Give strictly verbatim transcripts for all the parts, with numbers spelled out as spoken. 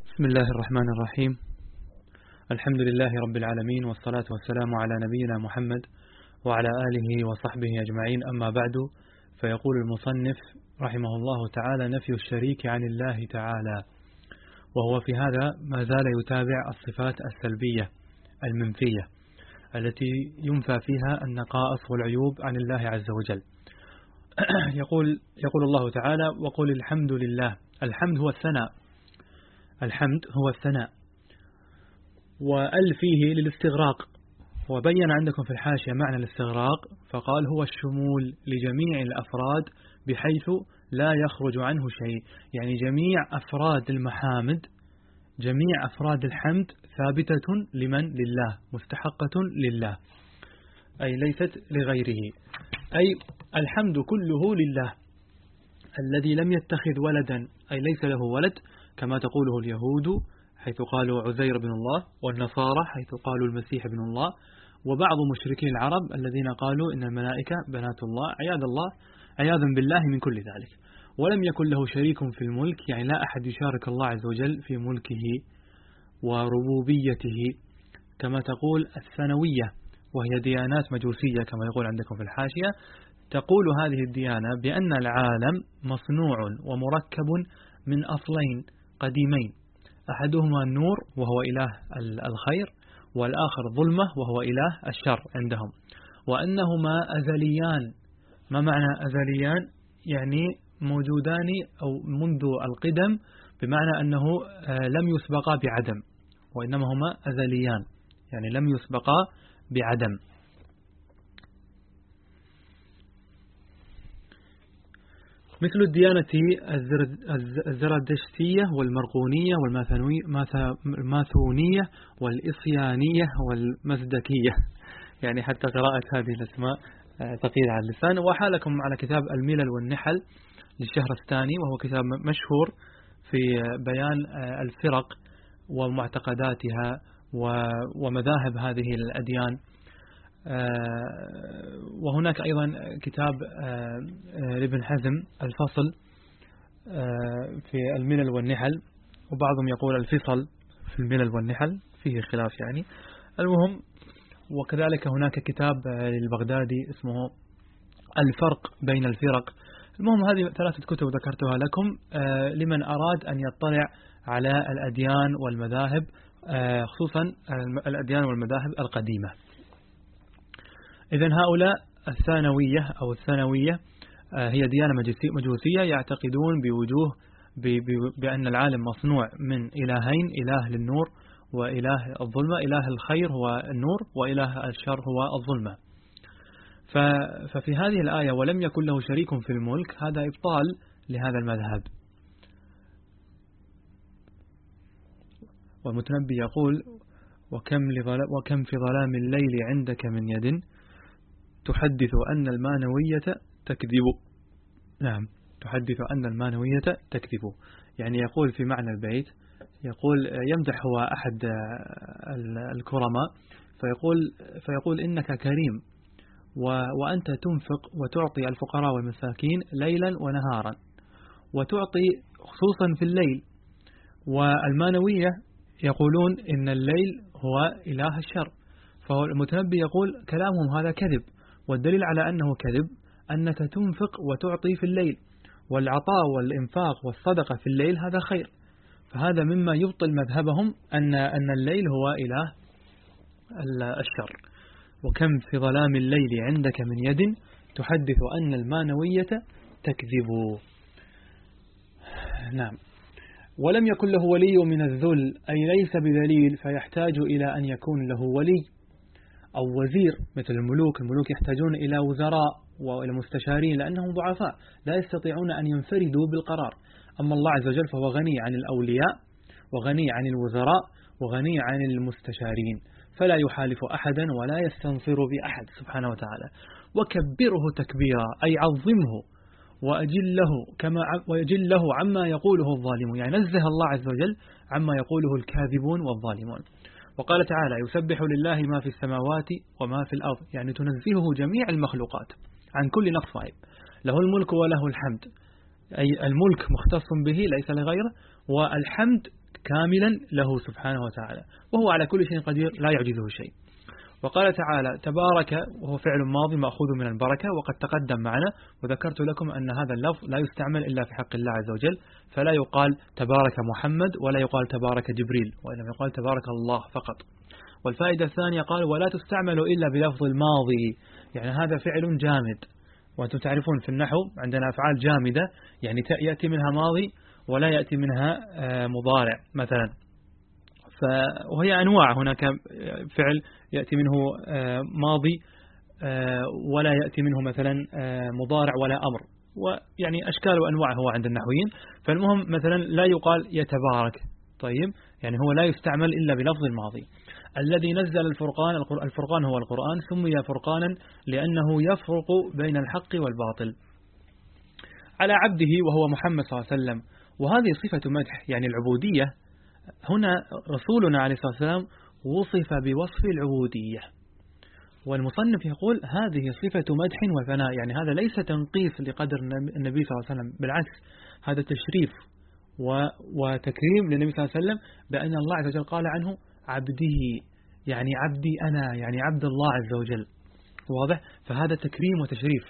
بسم الله الرحمن الرحيم. الحمد لله رب العالمين، والصلاة والسلام على نبينا محمد وعلى آله وصحبه أجمعين، أما بعد. فيقول المصنف رحمه الله تعالى: نفي الشريك عن الله تعالى، وهو في هذا ما زال يتابع الصفات السلبية المنفية التي ينفى فيها النقائص والعيوب عن الله عز وجل. يقول يقول الله تعالى: وقل الحمد لله. الحمد هو الثناء، الحمد هو الثناء، وأل فيه للاستغراق، وبين عندكم في الحاشية معنى الاستغراق فقال: هو الشمول لجميع الأفراد بحيث لا يخرج عنه شيء، يعني جميع أفراد المحامد، جميع أفراد الحمد ثابتة لمن؟ لله، مستحقة لله، أي ليست لغيره. أي الحمد كله لله الذي لم يتخذ ولدا، أي ليس له ولد كما تقوله اليهود حيث قالوا عزير بن الله، والنصارى حيث قالوا المسيح بن الله، وبعض مشركي العرب الذين قالوا إن الملائكة بنات الله، عياذ الله عياذا بالله من كل ذلك. ولم يكن له شريك في الملك، يعني لا أحد يشارك الله عز وجل في ملكه وربوبيته، كما تقول الثانوية، وهي ديانات مجوسية كما يقول عندكم في الحاشية. تقول هذه الديانة بأن العالم مصنوع ومركب من أصلين قديمين، أحدهما النور وهو إله الخير، والآخر ظلمة وهو إله الشر عندهم، وأنهما أزليان. ما معنى أزليان؟ يعني موجودان أو منذ القدم، بمعنى أنه لم يسبقا بعدم، وإنما هما أزليان، يعني لم يسبقا بعدم. مثل الديانة الزرادشتية والمرقونية والماثونية والإصيانية والمزدكية، يعني حتى قراءة هذه الأسماء ثقيلة على اللسان. وحالكم على كتاب الملل والنحل للشهرستاني، وهو كتاب مشهور في بيان الفرق ومعتقداتها ومذاهب هذه الأديان. وهناك أيضا كتاب لابن حزم الفصل في الملل والنحل، وبعضهم يقول الفصل في الملل والنحل، فيه خلاف يعني. المهم، وكذلك هناك كتاب للبغدادي اسمه الفرق بين الفرق. المهم، هذه ثلاثة كتب ذكرتها لكم لمن أراد أن يطلع على الأديان والمذاهب، خصوصا الأديان والمذاهب القديمة. إذن هؤلاء الثانوية أو الثانوية هي ديانة مجوسية، يعتقدون بوجوه بأن العالم مصنوع من إلهين، إله للنور وإله الظلمة، إله الخير هو النور وإله الشر هو الظلمة. ففي هذه الآية ولم يكن له شريك في الملك، هذا إبطال لهذا المذهب. والمتنبي يقول: وكم, وكم في ظلام الليل عندك من يد تحدث أن المانوية تكذب. نعم، تحدث أن المانوية تكذب، يعني يقول في معنى البيت، يقول يمدح هو أحد الكرماء، فيقول, فيقول إنك كريم وأنت تنفق وتعطي الفقراء والمساكين ليلا ونهارا، وتعطي خصوصا في الليل. والمانوية يقولون إن الليل هو إله الشر. فالمتنبي يقول كلامهم هذا كذب، والدليل على أنه كذب أنك تنفق وتعطي في الليل، والعطاء والإنفاق والصدقة في الليل هذا خير. فهذا مما يبطل مذهبهم أن أن الليل هو إله الشر. وكم في ظلام الليل عندك من يد تحدث أن المانوية تكذب. نعم. ولم يكن له ولي من الذل، أي ليس بذليل فيحتاج إلى أن يكون له ولي أو وزير مثل الملوك. الملوك يحتاجون إلى وزراء وإلى مستشارين لأنهم ضعفاء لا يستطيعون أن ينفردوا بالقرار. أما الله عز وجل فهو غني عن الأولياء وغني عن الوزراء وغني عن المستشارين، فلا يحالف أحدا ولا يستنصر بأحد سبحانه وتعالى. وكبره تكبيرا، أي عظمه وأجله كما ويجله عما يقوله الظالمون، يعني نزه الله عز وجل عما يقوله الكاذبون والظالمون. وقال تعالى: يسبح لله ما في السماوات وما في الأرض، يعني تنزهه جميع المخلوقات عن كل نقص وعيب. له الملك وله الحمد، أي الملك مختص به ليس لغيره، والحمد كاملا له سبحانه وتعالى، وهو على كل شيء قدير لا يعجزه شيء. وقال تعالى تبارك، وهو فعل ماضي مأخوذ من البركة، وقد تقدم معنا وذكرت لكم أن هذا اللفظ لا يستعمل إلا في حق الله عز وجل، فلا يقال تبارك محمد ولا يقال تبارك جبريل، وإنما يقال تبارك الله فقط. والفائدة الثانية قال ولا تستعمل إلا بلفظ الماضي، يعني هذا فعل جامد، وأنتم تعرفون في النحو عندنا أفعال جامدة يعني يأتي منها ماضي ولا يأتي منها مضارع مثلا، وهي أنواع، هناك فعل يأتي منه ماضي ولا يأتي منه مثلا مضارع ولا أمر، ويعني أشكال وأنواع هو عند النحويين. فالمهم مثلا لا يقال يتبارك، طيب يعني هو لا يستعمل إلا بلفظ الماضي. الذي نزل الفرقان، الفرقان هو القرآن، سمي فرقانا لأنه يفرق بين الحق والباطل على عبده وهو محمد صلى الله عليه وسلم، وهذه صفة مدح يعني العبودية. هنا رسولنا عليه الصلاة والسلام وصف بوصف العبودية، والمصنف يقول هذه صفة مدح وثناء، يعني هذا ليس تنقيص لقدر النبي صلى الله عليه وسلم، بالعكس هذا تشريف وتكريم للنبي صلى الله عليه وسلم، بأن الله عز وجل قال عنه عبده، يعني عبدي أنا، يعني عبد الله عز وجل، واضح؟ فهذا تكريم وتشريف.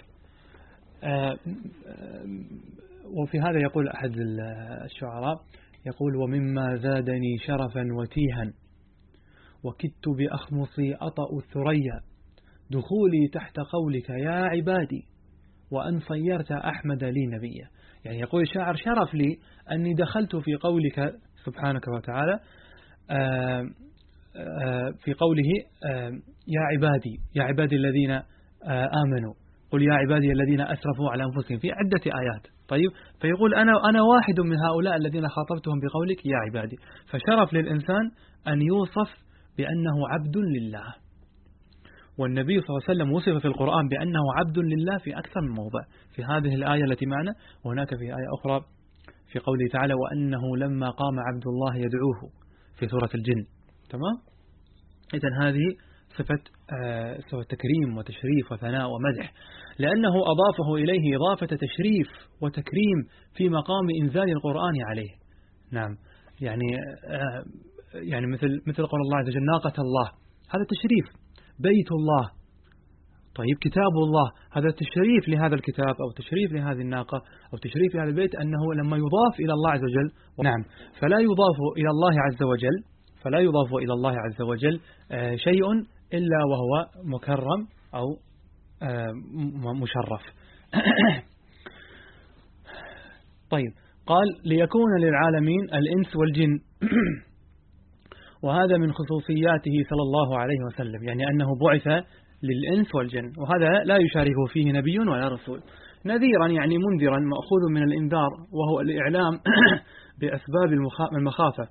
وفي هذا يقول أحد الشعراء يقول ومما زادني شرفا وتيها وكدت بأخمصي أطأ الثريا دخولي تحت قولك يا عبادي وأن صيرت أحمد لي نبيا. يعني يقول الشاعر شرف لي أني دخلت في قولك سبحانك وتعالى في قوله يا عبادي، يا عبادي الذين آمنوا، قل يا عبادي الذين أسرفوا على أنفسهم، في عدة آيات. طيب فيقول أنا أنا واحد من هؤلاء الذين خاطبتهم بقولك يا عبادي. فشرف للإنسان أن يوصف بأنه عبد لله، والنبي صلى الله عليه وسلم وصف في القرآن بأنه عبد لله في أكثر من موضع، في هذه الآية التي معنا، وهناك في آية أخرى في قوله تعالى وأنه لما قام عبد الله يدعوه في سورة الجن. تمام؟ إذن هذه صفة آه صفة تكريم وتشريف وثناء ومدح، لأنه أضافه إليه إضافة تشريف وتكريم في مقام إنزال القرآن عليه. نعم، يعني آه يعني مثل مثل قول الله عز وجل ناقة الله، هذا تشريف. بيت الله، طيب كتاب الله، هذا تشريف لهذا الكتاب أو تشريف لهذه الناقة أو تشريف لهذا البيت، أنه لما يضاف إلى الله عز وجل. نعم، فلا يضاف إلى الله عز وجل فلا يضاف إلى الله عز وجل آه شيء إلا وهو مكرم أو آه مشرف. طيب قال ليكون للعالمين الإنس والجن وهذا من خصوصياته صلى الله عليه وسلم، يعني أنه بعث للإنس والجن، وهذا لا يشاركه فيه نبي ولا رسول. نذيرا يعني منذرا، مأخوذ من الإنذار وهو الإعلام بأسباب المخافة.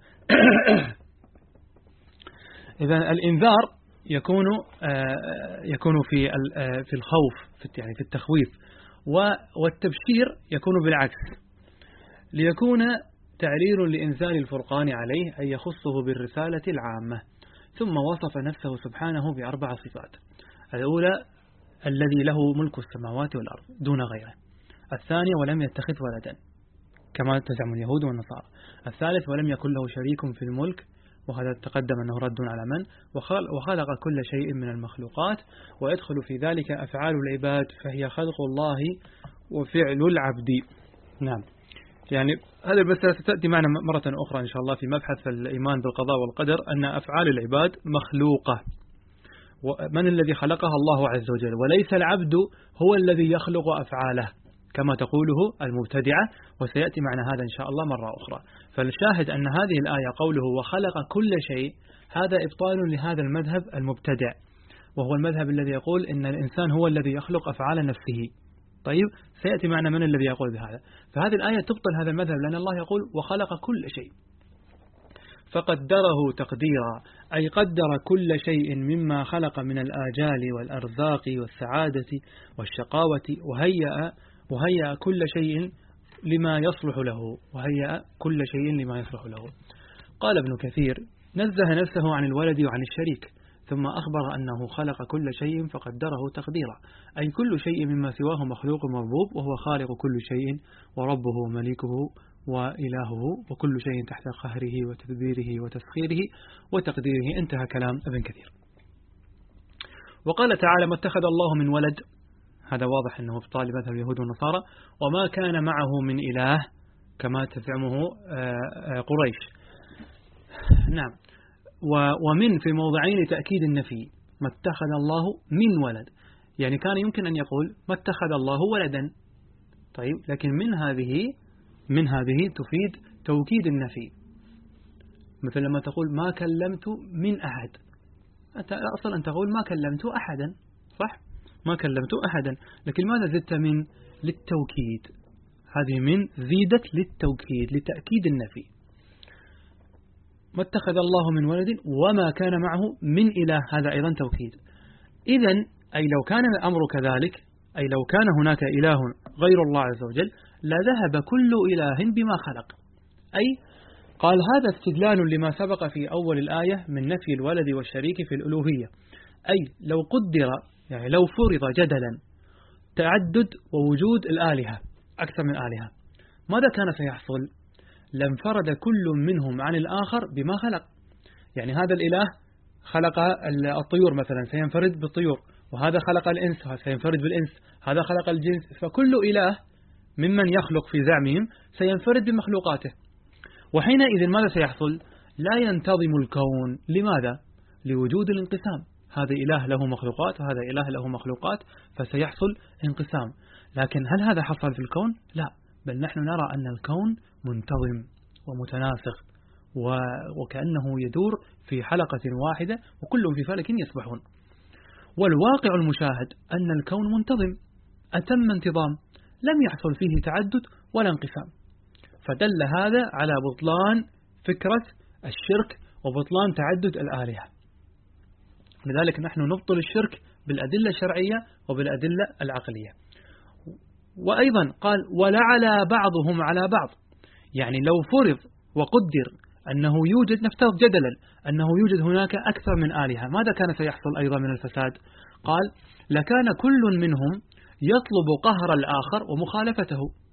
إذا الإنذار يكون يكون في في الخوف، في يعني في التخويف، والتبشير يكون بالعكس. ليكون تعرير لإنزال الفرقان عليه أن يخصه بالرسالة العامة، ثم وصف نفسه سبحانه بأربع صفات. الأولى الذي له ملك السماوات والأرض دون غيره. الثانية ولم يتخذ ولدا كما تزعم اليهود والنصارى. الثالث ولم يكن له شريك في الملك، وهذا تقدم أنه رد على من وخلق كل شيء من المخلوقات، ويدخل في ذلك أفعال العباد فهي خلق الله وفعل العبد. نعم، يعني هذا المسألة ستأتي معنا مرة أخرى إن شاء الله في مبحث الإيمان بالقضاء والقدر، أن أفعال العباد مخلوقة، ومن الذي خلقها الله عز وجل، وليس العبد هو الذي يخلق أفعاله كما تقوله المبتدعة، وسيأتي معنا هذا إن شاء الله مرة أخرى. فالشاهد أن هذه الآية قوله وخلق كل شيء، هذا إبطال لهذا المذهب المبتدع، وهو المذهب الذي يقول إن الإنسان هو الذي يخلق أفعال نفسه. طيب سيأتي معنا من الذي يقول بهذا. فهذه الآية تبطل هذا المذهب، لأن الله يقول وخلق كل شيء فقدره تقديرا، أي قدر كل شيء مما خلق من الآجال والأرزاق والسعادة والشقاوة، وهيأ وهيأ كل شيء لما يصلح له وهيأ كل شيء لما يصلح له. قال ابن كثير نزه نفسه عن الولد وعن الشريك، ثم أخبر أنه خلق كل شيء فقدره تقديرا، أي كل شيء مما سواه مخلوق مربوب، وهو خالق كل شيء وربه ومليكه وإلهه وكل شيء تحت قهره وتدبيره وتسخيره وتقديره. انتهى كلام ابن كثير. وقال تعالى: ما اتخذ الله من ولد، هذا واضح أنه في طالب مثل اليهود والنصارى، وما كان معه من إله كما تزعمه قريش. نعم. ومن في موضعين تأكيد النفي، ما اتخذ الله من ولد، يعني كان يمكن أن يقول ما اتخذ الله ولدا، طيب، لكن من هذه من هذه تفيد توكيد النفي، مثل لما تقول ما كلمت من أحد، أنت أصلا أن تقول ما كلمت أحدا، صح؟ ما كلمت أحدا، لكن ماذا زدت من؟ للتوكيد، هذه من زيدت للتوكيد لتأكيد النفي. ما اتخذ الله من ولد وما كان معه من إله، هذا أيضا توكيد. إذن أي لو كان الأمر كذلك، أي لو كان هناك إله غير الله عز وجل لذهب كل إله بما خلق. أي قال هذا استدلال لما سبق في أول الآية من نفي الولد والشريك في الألوهية. أي لو قدر، يعني لو فرض جدلا تعدد ووجود الآلهة أكثر من آلهة، ماذا كان سيحصل؟ لانفرد كل منهم عن الآخر بما خلق. يعني هذا الإله خلق الطيور مثلا سينفرد بالطيور، وهذا خلق الإنس سينفرد بالإنس، هذا خلق الجنس، فكل إله ممن يخلق في زعمهم سينفرد بمخلوقاته. وحينئذ ماذا سيحصل؟ لا ينتظم الكون. لماذا؟ لوجود الانقسام، هذا إله له مخلوقات وهذا إله له مخلوقات، فسيحصل انقسام. لكن هل هذا حصل في الكون؟ لا، بل نحن نرى أن الكون منتظم ومتناسق وكأنه يدور في حلقة واحدة وكل في فلك يسبحون. والواقع المشاهد أن الكون منتظم أتم انتظام، لم يحصل فيه تعدد ولا انقسام، فدل هذا على بطلان فكرة الشرك وبطلان تعدد الآلهة. لذلك نحن نبطل الشرك بالأدلة الشرعية وبالأدلة العقلية. وأيضا قال ولعلى بعضهم على بعض، يعني لو فرض وقدر أنه يوجد، نفترض جدلا أنه يوجد هناك أكثر من آلهة، ماذا كان سيحصل أيضا من الفساد؟ قال لكان كل منهم يطلب قهر الآخر ومخالفته،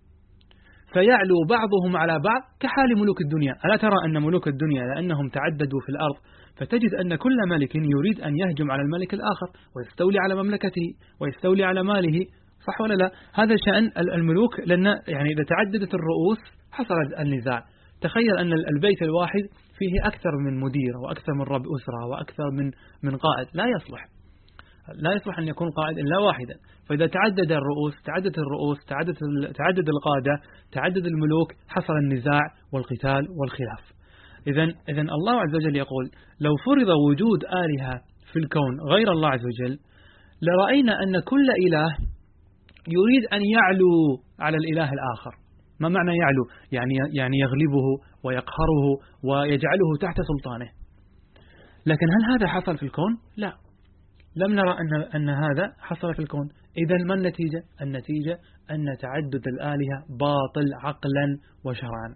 فيعلو بعضهم على بعض كحال ملوك الدنيا. ألا ترى أن ملوك الدنيا لأنهم تعددوا في الأرض، فتجد أن كل ملك يريد أن يهجم على الملك الآخر ويستولي على مملكته ويستولي على ماله، صح ولا لا؟ هذا شأن الملوك، لأن يعني إذا تعددت الرؤوس حصل النزاع. تخيل أن البيت الواحد فيه أكثر من مدير وأكثر من رب أسرة وأكثر من من قائد، لا يصلح لا يصلح أن يكون قائد إلا واحدا. فإذا تعدد الرؤوس تعدد الرؤوس تعدد تعدد القادة تعدد الملوك، حصل النزاع والقتال والخلاف. إذن إذن الله عز وجل يقول لو فرض وجود آلهة في الكون غير الله عز وجل لرأينا أن كل إله يريد أن يعلو على الإله الآخر. ما معنى يعلو؟ يعني يعني يغلبه ويقهره ويجعله تحت سلطانه. لكن هل هذا حصل في الكون؟ لا، لم نرى أن أن هذا حصل في الكون. إذن ما النتيجة؟ النتيجة أن تعدد الآلهة باطل عقلا وشرعا.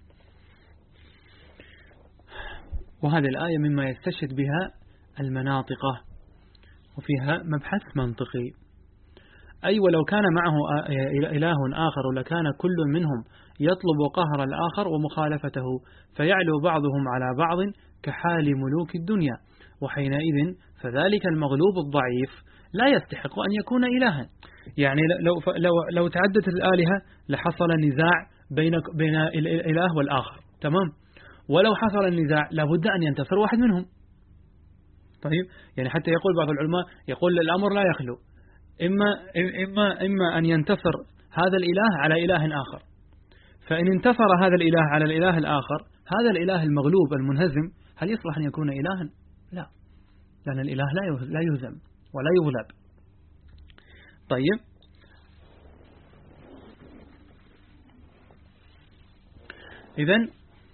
وهذه الآية مما يستشهد بها المناطقة، وفيها مبحث منطقي. أي ولو كان معه إله آخر لكان كل منهم يطلب قهر الآخر ومخالفته، فيعلو بعضهم على بعض كحال ملوك الدنيا، وحينئذ فذلك المغلوب الضعيف لا يستحق أن يكون إلها. يعني لو لو لو تعددت الآلهة لحصل نزاع بين بين الإله والآخر، تمام؟ ولو حصل النزاع لابد أن ينتصر واحد منهم. طيب، يعني حتى يقول بعض العلماء يقول الأمر لا يخلو، إما إما إما أن ينتصر هذا الإله على إله آخر، فإن انتصر هذا الإله على الإله الآخر، هذا الإله المغلوب المنهزم هل يصلح أن يكون إلها؟ لا، لأن الإله لا يهزم ولا يغلب. طيب، إذن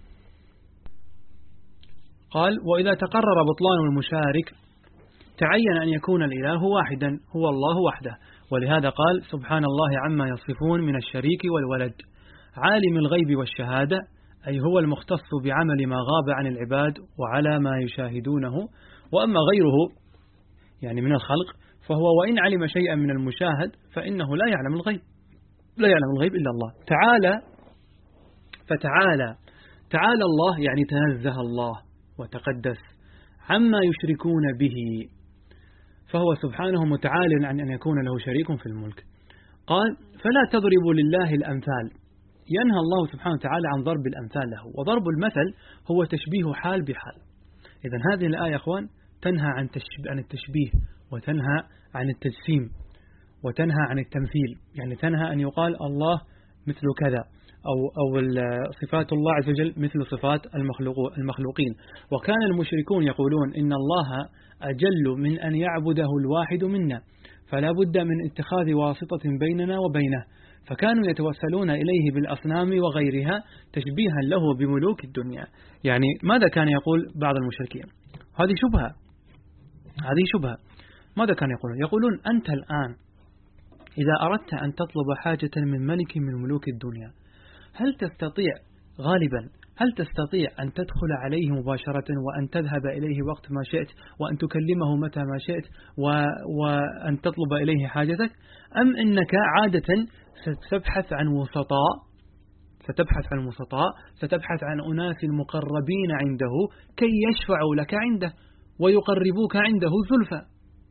قال وإذا تقرر بطلان المشارك تعين أن يكون الإله واحدا هو الله وحده، ولهذا قال سبحان الله عما يصفون من الشريك والولد، عالم الغيب والشهادة، أي هو المختص بعمل ما غاب عن العباد وعلى ما يشاهدونه. وأما غيره يعني من الخلق فهو وإن علم شيئا من المشاهد فإنه لا يعلم الغيب لا يعلم الغيب إلا الله تعالى. فتعالى تعالى الله يعني تنزه الله وتقدس عما يشركون به، فهو سبحانه متعال عن أن يكون له شريك في الملك. قال فلا تضربوا لله الأمثال، ينهى الله سبحانه وتعالى عن ضرب الأمثال له، وضرب المثل هو تشبيه حال بحال. إذن هذه الآية أخوان تنهى عن عن التشبيه، وتنهى عن التجسيم، وتنهى عن التمثيل، يعني تنهى أن يقال الله مثل كذا، أو أو صفات الله عز وجل مثل صفات المخلوقين. وكان المشركون يقولون إن الله أجل من أن يعبده الواحد منا، فلا بد من اتخاذ واسطة بيننا وبينه، فكانوا يتوسلون إليه بالأصنام وغيرها تشبيها له بملوك الدنيا. يعني ماذا كان يقول بعض المشركين؟ هذه شبهة، هذه شبهة. ماذا كانوا يقولون؟ يقولون أنت الآن إذا أردت أن تطلب حاجة من ملك من ملوك الدنيا، هل تستطيع غالبا هل تستطيع أن تدخل عليه مباشرة وأن تذهب إليه وقت ما شئت وأن تكلمه متى ما شئت و... وأن تطلب إليه حاجتك، أم إنك عادة ستبحث عن وسطاء ستبحث عن وسطاء ستبحث عن أناس مقربين عنده كي يشفعوا لك عنده ويقربوك عنده زلفى؟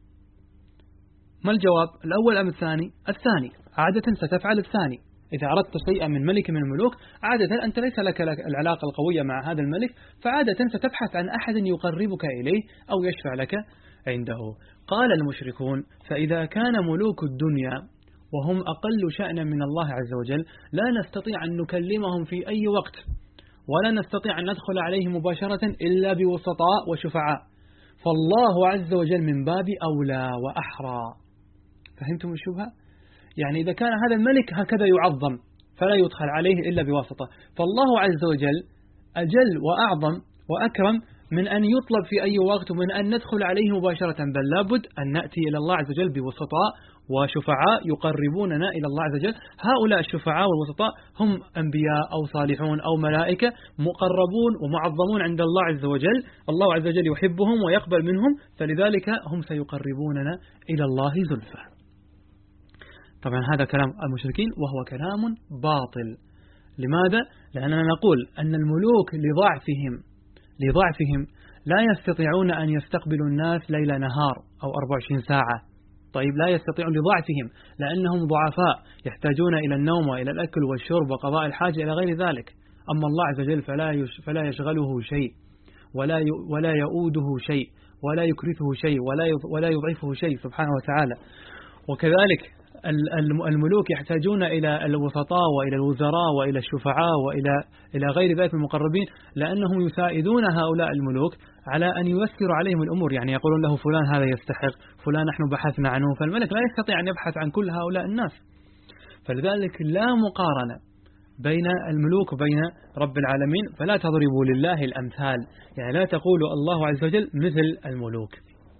ما الجواب؟ الأول أم الثاني؟ الثاني. عادة ستفعل الثاني. إذا أردت شيئا من ملك من الملوك، عادة أنت ليس لك العلاقة القوية مع هذا الملك، فعادة ستبحث عن أحد يقربك إليه أو يشفع لك عنده. قال المشركون فإذا كان ملوك الدنيا وهم أقل شأنا من الله عز وجل لا نستطيع أن نكلمهم في أي وقت، ولا نستطيع أن ندخل عليه مباشرة إلا بوسطاء وشفعاء، فالله عز وجل من باب أولى وأحرى. فهمتم الشبهة؟ يعني إذا كان هذا الملك هكذا يعظم فلا يدخل عليه إلا بواسطة، فالله عز وجل أجل وأعظم وأكرم من أن يطلب في أي وقت ومن أن ندخل عليه مباشرة، بل لابد أن نأتي إلى الله عز وجل بوسطاء وشفعاء يقربوننا إلى الله عز وجل. هؤلاء الشفعاء والوسطاء هم أنبياء أو صالحون أو ملائكة مقربون ومعظمون عند الله عز وجل، الله عز وجل يحبهم ويقبل منهم، فلذلك هم سيقربوننا إلى الله زلفى. طبعا هذا كلام المشركين وهو كلام باطل. لماذا؟ لأننا نقول أن الملوك لضعفهم لضعفهم لا يستطيعون أن يستقبلوا الناس ليل نهار أو أربع وعشرين ساعة. طيب لا يستطيعون لضعفهم لأنهم ضعفاء يحتاجون إلى النوم وإلى الأكل والشرب وقضاء الحاجة إلى غير ذلك. أما الله عز وجل فلا فلا يشغله شيء ولا ولا يؤوده شيء ولا يكرثه شيء ولا ولا يضعفه شيء سبحانه وتعالى. وكذلك الملوك يحتاجون إلى الوسطاء وإلى الوزراء وإلى الشفعاء وإلى إلى غير ذلك من المقربين، لأنهم يساعدون هؤلاء الملوك على أن ييسروا عليهم الأمور. يعني يقولون له فلان هذا يستحق، فلان نحن بحثنا عنه، فالملك لا يستطيع أن يبحث عن كل هؤلاء الناس. فلذلك لا مقارنة بين الملوك وبين رب العالمين. فلا تضربوا لله الأمثال، يعني لا تقولوا الله عز وجل مثل الملوك.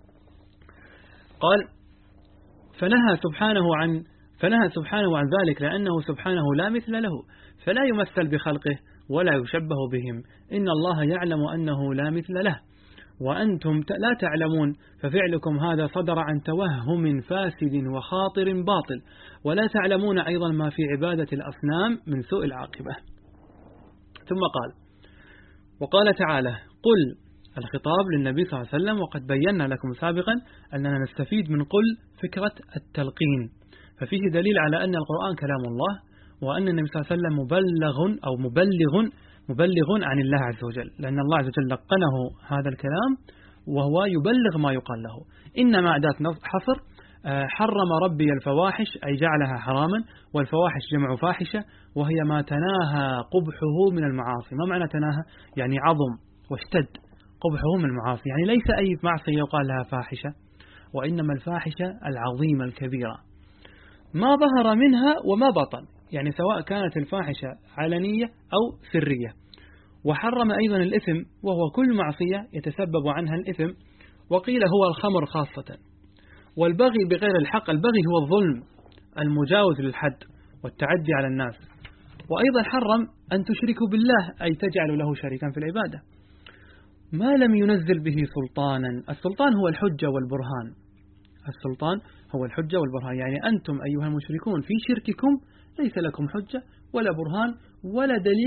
قال فنهى سبحانه عن فنهى سبحانه عن ذلك لأنه سبحانه لا مثل له، فلا يمثل بخلقه ولا يشبه بهم. إن الله يعلم أنه لا مثل له وأنتم لا تعلمون، ففعلكم هذا صدر عن توهم فاسد وخاطر باطل، ولا تعلمون أيضا ما في عبادة الأصنام من سوء العاقبة. ثم قال وقال تعالى قل، الخطاب للنبي صلى الله عليه وسلم، وقد بينا لكم سابقا أننا نستفيد من قل فكرة التلقين، ففيه دليل على أن القرآن كلام الله، وأن النبي صلى الله عليه وسلم مبلغ أو مبلغ مبلغ عن الله عز وجل، لأن الله عز وجل لقنه هذا الكلام وهو يبلغ ما يقال له. إنما أداة حصر، حرم ربي الفواحش أي جعلها حراما، والفواحش جمع فاحشة وهي ما تناهى قبحه من المعاصي. ما معنى تناهى؟ يعني عظم واشتد قبحه من المعاصي، يعني ليس أي معصية يقال لها فاحشة، وإنما الفاحشة العظيمة الكبيرة ما ظهر منها وما بطن، يعني سواء كانت الفاحشة علنية أو سرية. وحرم أيضا الإثم وهو كل معصية يتسبب عنها الإثم، وقيل هو الخمر خاصة. والبغي بغير الحق، البغي هو الظلم المجاوز للحد والتعدي على الناس. وأيضا حرم أن تشركوا بالله أي تجعلوا له شريكا في العبادة ما لم ينزل به سلطانا. السلطان هو الحجة والبرهان، السلطان هو الحجة والبرهان، يعني أنتم أيها المشركون في شرككم ليس لكم حجة ولا برهان ولا دليل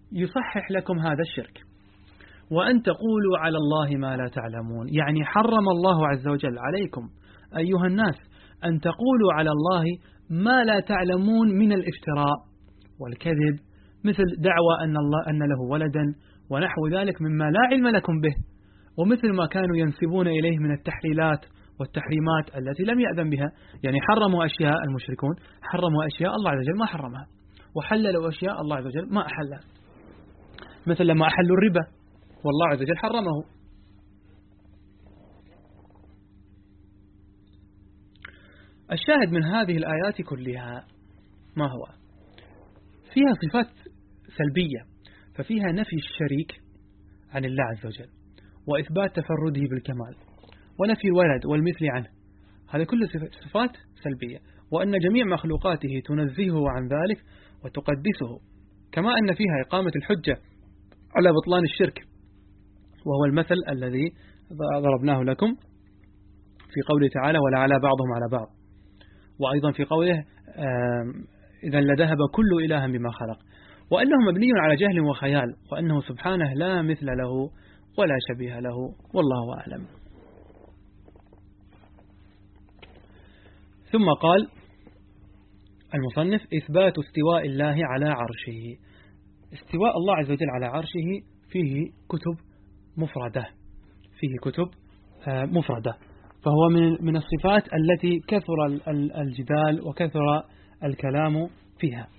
يصحح لكم هذا الشرك. وأن تقولوا على الله ما لا تعلمون، يعني حرم الله عز وجل عليكم أيها الناس أن تقولوا على الله ما لا تعلمون من الافتراء والكذب، مثل دعوى أن الله أن له ولدا ونحو ذلك مما لا علم لكم به، ومثل ما كانوا ينسبون إليه من التحليلات والتحريمات التي لم يأذن بها. يعني حرموا أشياء المشركون، حرموا أشياء الله عز وجل ما حرمها، وحللوا أشياء الله عز وجل ما أحلها، مثل لما أحلوا الربا والله عز وجل حرمه. الشاهد من هذه الآيات كلها ما هو؟ فيها صفات سلبية، ففيها نفي الشريك عن الله عز وجل، وإثبات تفرده بالكمال، ونفي الولد والمثل عنه، هذه كل صفات سلبية، وأن جميع مخلوقاته تنزهه عن ذلك وتقدسه، كما أن فيها إقامة الحجة على بطلان الشرك، وهو المثل الذي ضربناه لكم في قوله تعالى ولا على بعضهم على بعض، وأيضا في قوله إذا لذهب كل إله بما خلق، وأنه مبني على جهل وخيال، وأنه سبحانه لا مثل له ولا شبيه له، والله أعلم. ثم قال المصنف إثبات استواء الله على عرشه. استواء الله عز وجل على عرشه فيه كتب مفردة، فيه كتب مفردة، فهو من من الصفات التي كثر الجدال وكثر الكلام فيها.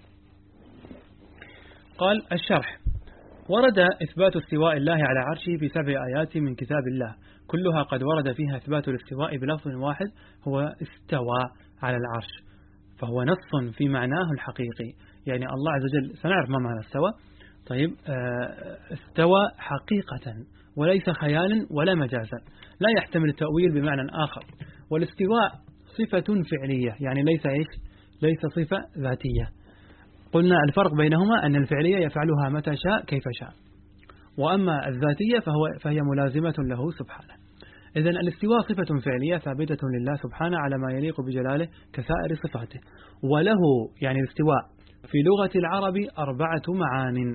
قال الشرح: ورد إثبات استواء الله على عرشه في سبع آيات من كتاب الله، كلها قد ورد فيها إثبات الاستواء بلفظ واحد هو استوى على العرش، فهو نص في معناه الحقيقي. يعني الله عز وجل سنعرف ما معنى استوى. طيب استوى حقيقة وليس خيالا ولا مجازا، لا يحتمل التأويل بمعنى آخر. والاستواء صفة فعلية، يعني ليس إيش ليس صفة ذاتية. قلنا الفرق بينهما أن الفعلية يفعلها متى شاء كيف شاء، وأما الذاتية فهو فهي ملازمة له سبحانه. إذن الاستواء صفة فعلية ثابتة لله سبحانه على ما يليق بجلاله كسائر صفاته. وله يعني الاستواء في لغة العرب أربعة معان.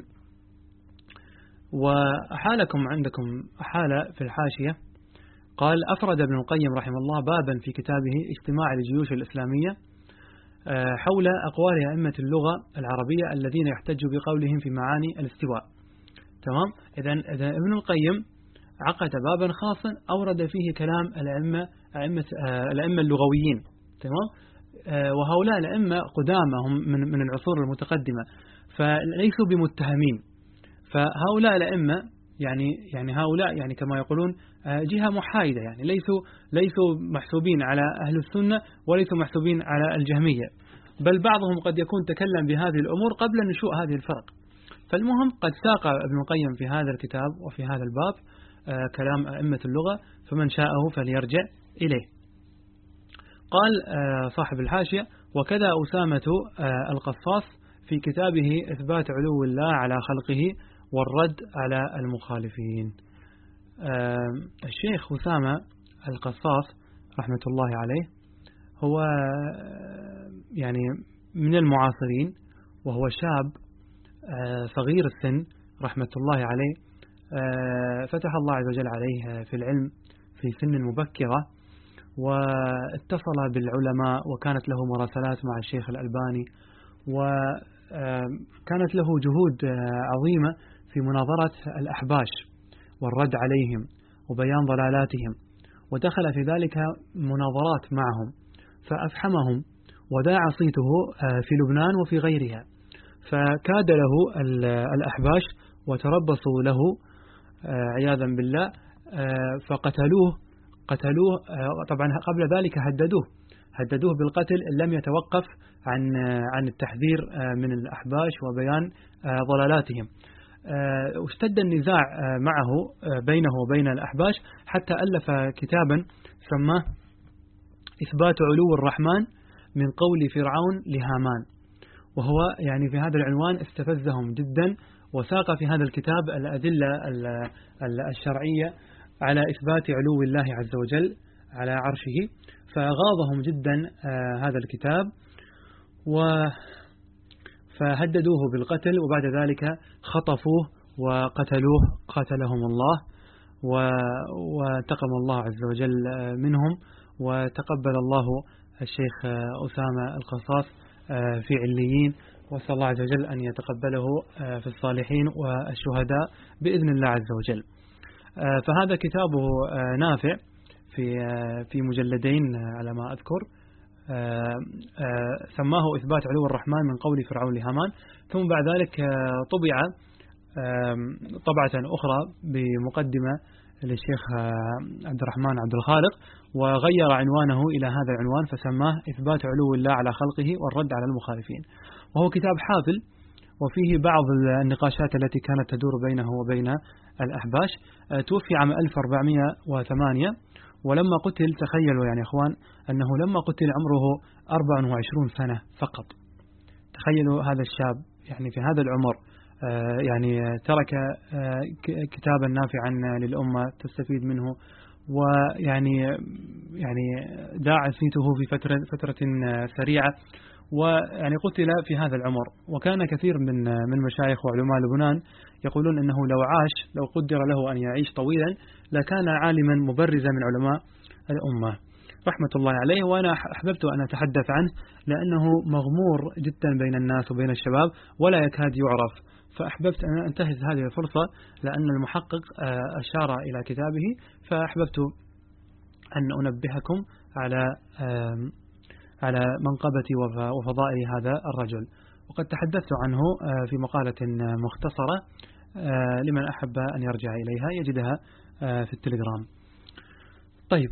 وأحالكم عندكم أحال في الحاشية قال أفرد ابن القيم رحمه الله بابا في كتابه اجتماع الجيوش الإسلامية حول أقوال أئمة اللغة العربية الذين يحتج بقولهم في معاني الاستواء. تمام. إذن إذا ابن القيم عقد بابا خاصا أورد فيه كلام الأئمة أئمة الأئمة اللغويين. تمام. وهؤلاء الأئمة قدامهم من من العصور المتقدمة، فليسوا بمتهمين. فهؤلاء الأئمة يعني يعني هؤلاء يعني كما يقولون جهة محايدة، يعني ليسوا ليسوا محسوبين على أهل السنة وليسوا محسوبين على الجهمية، بل بعضهم قد يكون تكلم بهذه الأمور قبل نشوء هذه الفرق. فالمهم قد ساق ابن القيم في هذا الكتاب وفي هذا الباب كلام أئمة اللغة، فمن شاءه فليرجع إليه. قال صاحب الحاشية: وكذا أسامة القصاص في كتابه إثبات علو الله على خلقه والرد على المخالفين. الشيخ أسامة القصاص رحمة الله عليه هو يعني من المعاصرين، وهو شاب صغير السن رحمة الله عليه، فتح الله عز وجل عليه في العلم في سن مبكرة، واتصل بالعلماء، وكانت له مراسلات مع الشيخ الألباني، وكانت له جهود عظيمة في مناظرة الأحباش والرد عليهم وبيان ضلالاتهم، ودخل في ذلك مناظرات معهم فأفحمهم وذاع صيته في لبنان وفي غيرها، فكاد له الأحباش وتربصوا له عياذا بالله، فقتلوه قتلوه طبعا قبل ذلك هددوه هددوه بالقتل إن لم يتوقف عن عن التحذير من الأحباش وبيان ضلالاتهم. واشتد النزاع معه بينه وبين الأحباش، حتى ألف كتابا سماه إثبات علو الرحمن من قول فرعون لهامان، وهو يعني في هذا العنوان استفزهم جدا، وساق في هذا الكتاب الأدلة الشرعية على إثبات علو الله عز وجل على عرشه، فغاضهم جدا هذا الكتاب. و فهددوه بالقتل، وبعد ذلك خطفوه وقتلوه قتلهم الله، وانتقم الله عز وجل منهم، وتقبل الله الشيخ أسامة القصاص في عليين، وأسأل الله عز وجل أن يتقبله في الصالحين والشهداء بإذن الله عز وجل. فهذا كتابه نافع في في مجلدين على ما أذكر، سماه إثبات علو الرحمن من قول فرعون لهامان، ثم بعد ذلك طبع طبعة أخرى بمقدمة للشيخ عبد الرحمن عبد الخالق، وغير عنوانه إلى هذا العنوان فسماه إثبات علو الله على خلقه والرد على المخالفين، وهو كتاب حافل وفيه بعض النقاشات التي كانت تدور بينه وبين الأحباش. توفي عام ألف وأربعمائة وثمانية، ولما قتل تخيلوا يعني أخوان أنه لما قتل عمره أربع وعشرين سنة فقط. تخيلوا هذا الشاب يعني في هذا العمر يعني ترك كتابا نافعا للأمة تستفيد منه، ويعني يعني داع صيته في فترة فترة سريعة، ويعني قتل في هذا العمر. وكان كثير من من مشايخ وعلماء لبنان يقولون أنه لو عاش لو قدر له أن يعيش طويلا لكان عالما مبرزا من علماء الأمة رحمة الله عليه. وأنا أحببت أن أتحدث عنه لأنه مغمور جدا بين الناس وبين الشباب ولا يكاد يعرف، فأحببت أن أنتهز هذه الفرصة لأن المحقق أشار إلى كتابه، فأحببت أن أنبهكم على على منقبة وفضائل هذا الرجل. وقد تحدثت عنه في مقالة مختصرة، لمن أحب أن يرجع إليها يجدها في التليجرام. طيب،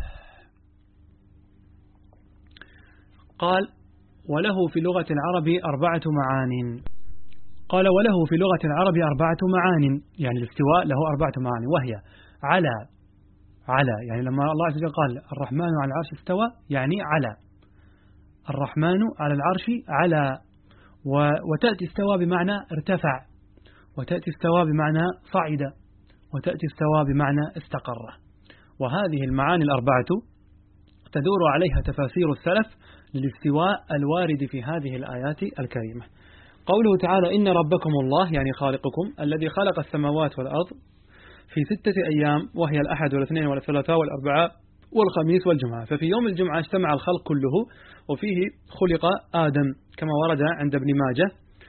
قال وله في لغة العرب أربعة معان. قال وله في لغة العرب أربعة معان، يعني الاستواء له أربعة معاني، وهي على على يعني لما الله عز وجل قال الرحمن على العرش استوى يعني على، الرحمن على العرش على، وتأتي استوى بمعنى ارتفع، وتأتي استوى بمعنى صعد، وتأتي استوى بمعنى استقر. وهذه المعاني الأربعة تدور عليها تفاسير السلف للاستواء الوارد في هذه الآيات الكريمة. قوله تعالى إن ربكم الله يعني خالقكم الذي خلق السماوات والأرض في ستة أيام، وهي الأحد والاثنين والثلاثاء والأربعاء والخميس والجمعة. ففي يوم الجمعة اجتمع الخلق كله، وفيه خلق آدم كما ورد عند ابن ماجه،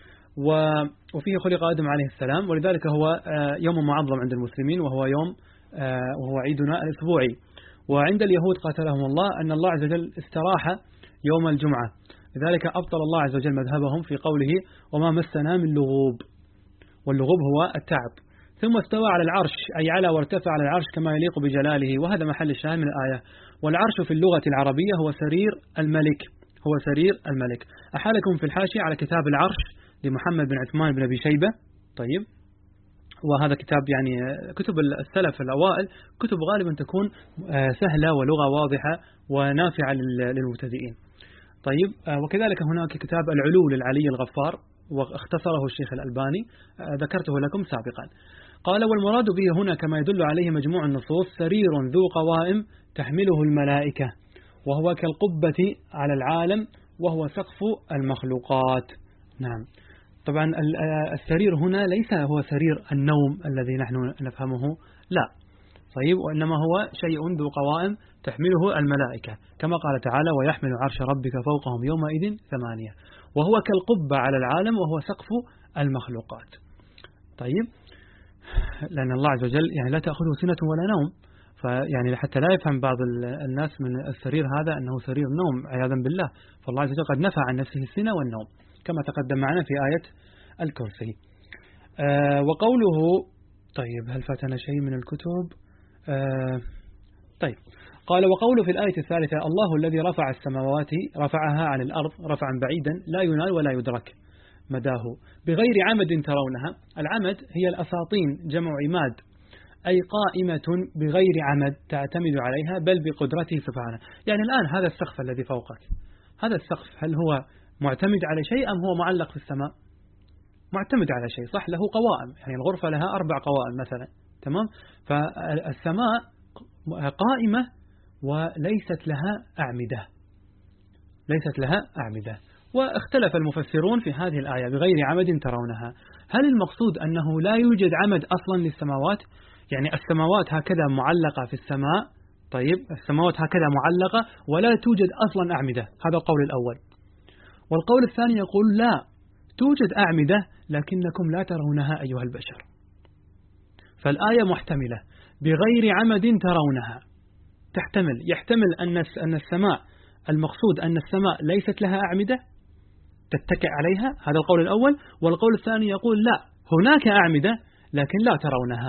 وفيه خلق آدم عليه السلام، ولذلك هو يوم معظم عند المسلمين، وهو يوم وهو عيدنا الأسبوعي. وعند اليهود قاتلهم الله أن الله عز وجل استراح يوم الجمعة، لذلك أبطل الله عز وجل مذهبهم في قوله وما مسنا من لغوب، واللغوب هو التعب. ثم استوى على العرش أي على وارتفع على العرش كما يليق بجلاله، وهذا محل الشاهد من الآية. والعرش في اللغة العربية هو سرير الملك، هو سرير الملك. أحالكم في الحاشية على كتاب العرش لمحمد بن عثمان بن أبي شيبة. طيب، وهذا كتاب يعني كتب السلف الأوائل كتب غالبا تكون سهلة ولغة واضحة ونافعة للمبتدئين. طيب، وكذلك هناك كتاب العلو للعلي الغفار واختصره الشيخ الألباني ذكرته لكم سابقا. قال والمراد به هنا كما يدل عليه مجموع النصوص سرير ذو قوائم تحمله الملائكة، وهو كالقبة على العالم، وهو سقف المخلوقات. نعم، طبعا السرير هنا ليس هو سرير النوم الذي نحن نفهمه، لا، طيب، وإنما هو شيء ذو قوائم تحمله الملائكة، كما قال تعالى ويحمل عرش ربك فوقهم يومئذ ثمانية، وهو كالقبة على العالم، وهو سقف المخلوقات. طيب، لأن الله عز وجل يعني لا تأخذه سنة ولا نوم، فيعني حتى لا يفهم بعض الناس من السرير هذا أنه سرير نوم عياذا بالله، فالله عز وجل قد نفى عن نفسه السنة والنوم كما تقدم معنا في آية الكرسي. آه وقوله طيب هل فاتنا شيء من الكتب؟ آه طيب، قال وقوله في الآية الثالثة الله الذي رفع السماوات رفعها عن الأرض رفعا بعيدا لا ينال ولا يدرك مداه بغير عمد ترونها. العمد هي الأساطين جمع عماد، أي قائمة بغير عمد تعتمد عليها بل بقدرته سبحانه. يعني الآن هذا السقف الذي فوقك، هذا السقف هل هو معتمد على شيء أم هو معلق في السماء؟ معتمد على شيء، صح، له قوائم، يعني الغرفة لها أربع قوائم مثلا، تمام، فالسماء قائمة وليست لها أعمدة، ليست لها أعمدة. واختلف المفسرون في هذه الآية بغير عمد ترونها. هل المقصود أنه لا يوجد عمد أصلا للسماوات؟ يعني السماوات هكذا معلقة في السماء، طيب السماوات هكذا معلقة ولا توجد أصلا أعمدة، هذا القول الأول. والقول الثاني يقول لا، توجد أعمدة لكنكم لا ترونها أيها البشر. فالآية محتملة بغير عمد ترونها، تحتمل يحتمل أن أن السماء المقصود أن السماء ليست لها أعمدة تتكئ عليها، هذا القول الأول. والقول الثاني يقول لا، هناك أعمدة لكن لا ترونها،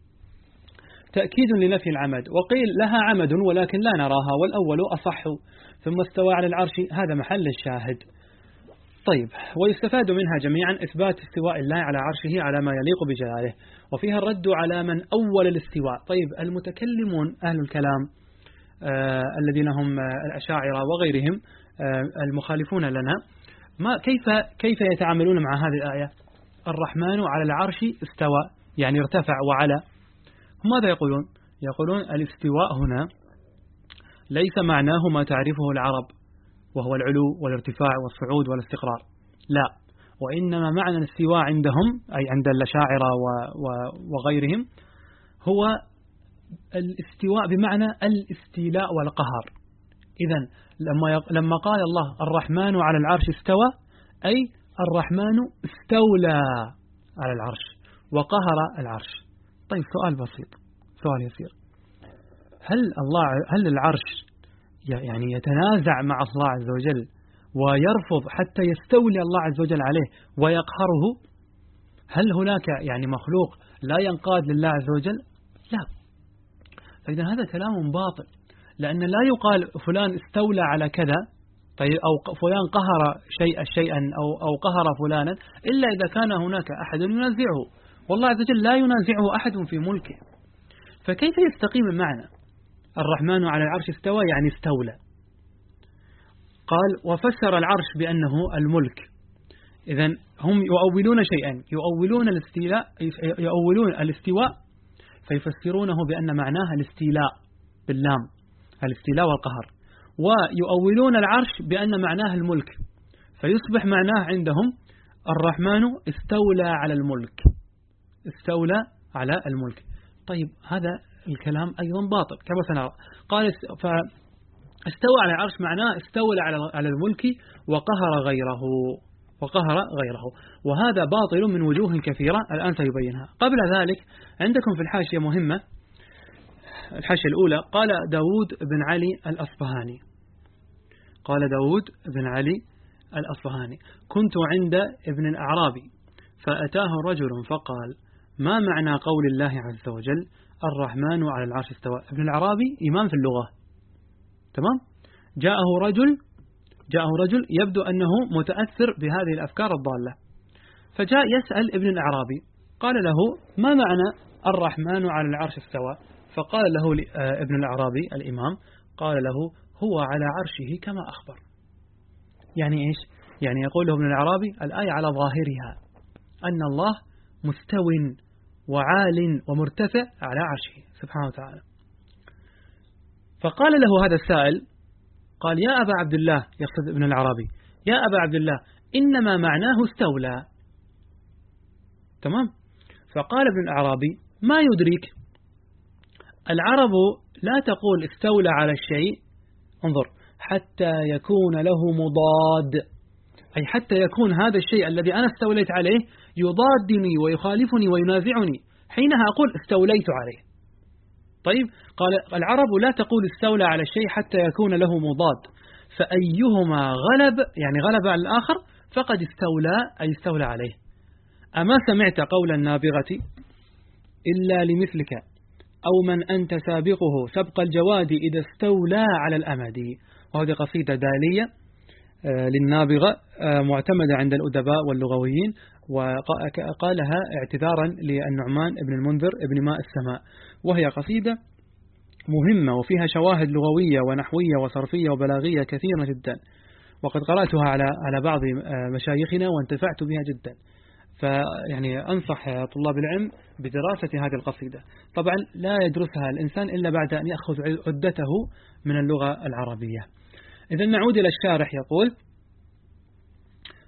تأكيد لنفي العمد. وقيل لها عمد ولكن لا نراها، والأول أصح. ثم استوى على العرش، هذا محل الشاهد. طيب، ويستفاد منها جميعا إثبات استواء الله على عرشه على ما يليق بجلاله، وفيها الرد على من أول الاستواء. طيب، المتكلمون أهل الكلام آه الذين هم آه الأشاعرة وغيرهم آه المخالفون لنا، ما كيف كيف يتعاملون مع هذه الآية؟ الرحمن على العرش استوى، يعني ارتفع وعلى. ماذا يقولون؟ يقولون الاستواء هنا ليس معناه ما تعرفه العرب وهو العلو والارتفاع والصعود والاستقرار، لا، وإنما معنى الاستواء عندهم أي عند الأشاعرة وغيرهم هو الاستواء بمعنى الاستيلاء والقهر. إذن لما لما قال الله الرحمن على العرش استوى، أي الرحمن استولى على العرش وقهر العرش. طيب، سؤال بسيط، سؤال يسير، هل الله هل العرش يعني يتنازع مع الله عز وجل ويرفض حتى يستولي الله عز وجل عليه ويقهره؟ هل هناك يعني مخلوق لا ينقاد لله عز وجل؟ لا. فإذا هذا كلام باطل، لأن لا يقال فلان استولى على كذا، طيب، أو فلان قهر شيئا شيئا أو أو قهر فلانا، إلا إذا كان هناك أحد ينازعه، والله عز وجل لا ينازعه أحد في ملكه. فكيف يستقيم المعنى؟ الرحمن على العرش استوى يعني استولى. قال وفسر العرش بأنه الملك. إذن هم يؤولون شيئا، يؤولون الاستيلاء، يؤولون الاستواء فيفسرونه بأن معناها الاستيلاء باللام، الاستيلاء والقهر، ويؤولون العرش بأن معناها الملك، فيصبح معناه عندهم الرحمن استولى على الملك، استولى على الملك. طيب، هذا الكلام أيضا باطل كما سنرى. قال فاستوى على العرش معناه استولى على الملك وقهر غيره، وقهر غيره، وهذا باطل من وجوه كثيرة الآن سيبينها. قبل ذلك عندكم في الحاشية مهمة، الحاشية الأولى، قال داود بن علي الأصبهاني، قال داود بن علي الأصبهاني كنت عند ابن الأعرابي فأتاه رجل فقال ما معنى قول الله عز وجل الرحمن على العرش استوى؟ ابن الأعرابي إمام في اللغة، تمام؟ جاءه رجل جاءه رجل يبدو أنه متأثر بهذه الأفكار الضالة، فجاء يسأل ابن الأعرابي، قال له ما معنى الرحمن على العرش استوى؟ فقال له ابن الأعرابي الإمام، قال له هو على عرشه كما أخبر. يعني إيش؟ يعني يقول له ابن الأعرابي الآية على ظاهرها أن الله مستو وعال ومرتفع على عرشه سبحانه وتعالى. فقال له هذا السائل، قال يا أبا عبد الله، يقصد ابن الأعرابي، يا أبا عبد الله إنما معناه استولى، تمام؟ فقال ابن الأعرابي ما يدريك، العرب لا تقول استولى على الشيء، انظر، حتى يكون له مضاد، أي حتى يكون هذا الشيء الذي أنا استوليت عليه يضادني ويخالفني وينازعني، حينها أقول استوليت عليه. طيب، قال العرب لا تقول استولى على الشيء حتى يكون له مضاد، فأيهما غلب يعني غلب على الآخر فقد استولى أي استولى عليه. أما سمعت قول النابغة إلا لمثلك أو من أنت سابقه سبق الجواد إذا استولى على الأمد. وهذه قصيدة دالية للنابغة معتمدة عند الأدباء واللغويين، وقالها اعتذارا للنعمان ابن المنذر ابن ماء السماء، وهي قصيدة مهمة وفيها شواهد لغوية ونحوية وصرفية وبلاغية كثيرة جدا، وقد قرأتها على على بعض مشايخنا وانتفعت بها جدا. فيعني أنصح طلاب العلم بدراسة هذه القصيدة. طبعا لا يدرسها الإنسان إلا بعد أن يأخذ عدته من اللغة العربية. إذا نعود إلى الشارح، يقول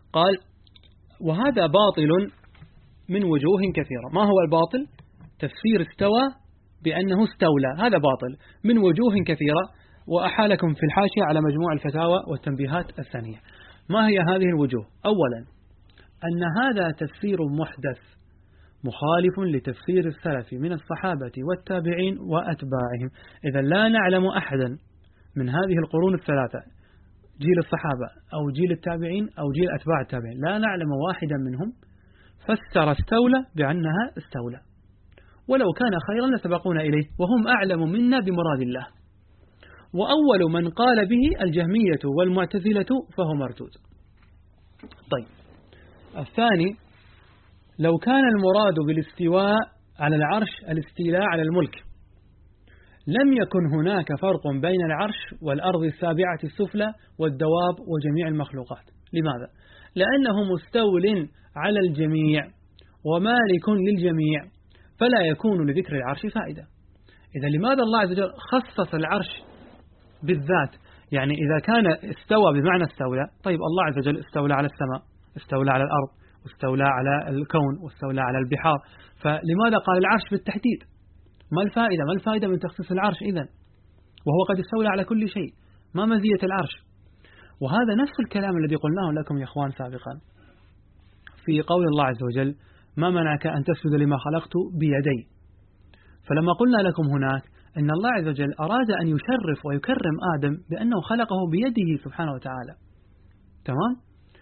قال وهذا باطل من وجوه كثيرة. ما هو الباطل؟ تفسير استوى بأنه استولى، هذا باطل من وجوه كثيرة، وأحالكم في الحاشية على مجموع الفتاوى والتنبيهات الثانية. ما هي هذه الوجوه؟ أولا أن هذا تفسير محدث مخالف لتفسير السلف من الصحابة والتابعين وأتباعهم. إذا لا نعلم أحدا من هذه القرون الثلاثة، جيل الصحابة أو جيل التابعين أو جيل أتباع التابعين، لا نعلم واحدا منهم فسر استولى بأنها استولى، ولو كان خيرا لسبقونا إليه وهم أعلم منا بمراد الله. وأول من قال به الجهمية والمعتزلة فهو مردود. طيب الثاني، لو كان المراد بالاستواء على العرش الاستيلاء على الملك لم يكن هناك فرق بين العرش والأرض السابعة السفلى والدواب وجميع المخلوقات. لماذا؟ لأنه مستول على الجميع ومالك للجميع، فلا يكون لذكر العرش فائدة. إذا لماذا الله عز وجل خصص العرش بالذات؟ يعني إذا كان استوى بمعنى استولى، طيب الله عز وجل استولى على السماء، استولى على الأرض، واستولى على الكون، واستولى على البحار، فلماذا قال العرش بالتحديد؟ ما الفائدة؟ ما الفائدة من تخصيص العرش إذن وهو قد استولى على كل شيء؟ ما مزية العرش؟ وهذا نفس الكلام الذي قلناه لكم يا إخوان سابقا في قول الله عز وجل ما منعك أن تسجد لما خلقت بيدي. فلما قلنا لكم هناك أن الله عز وجل أراد أن يشرف ويكرم آدم بأنه خلقه بيده سبحانه وتعالى، تمام؟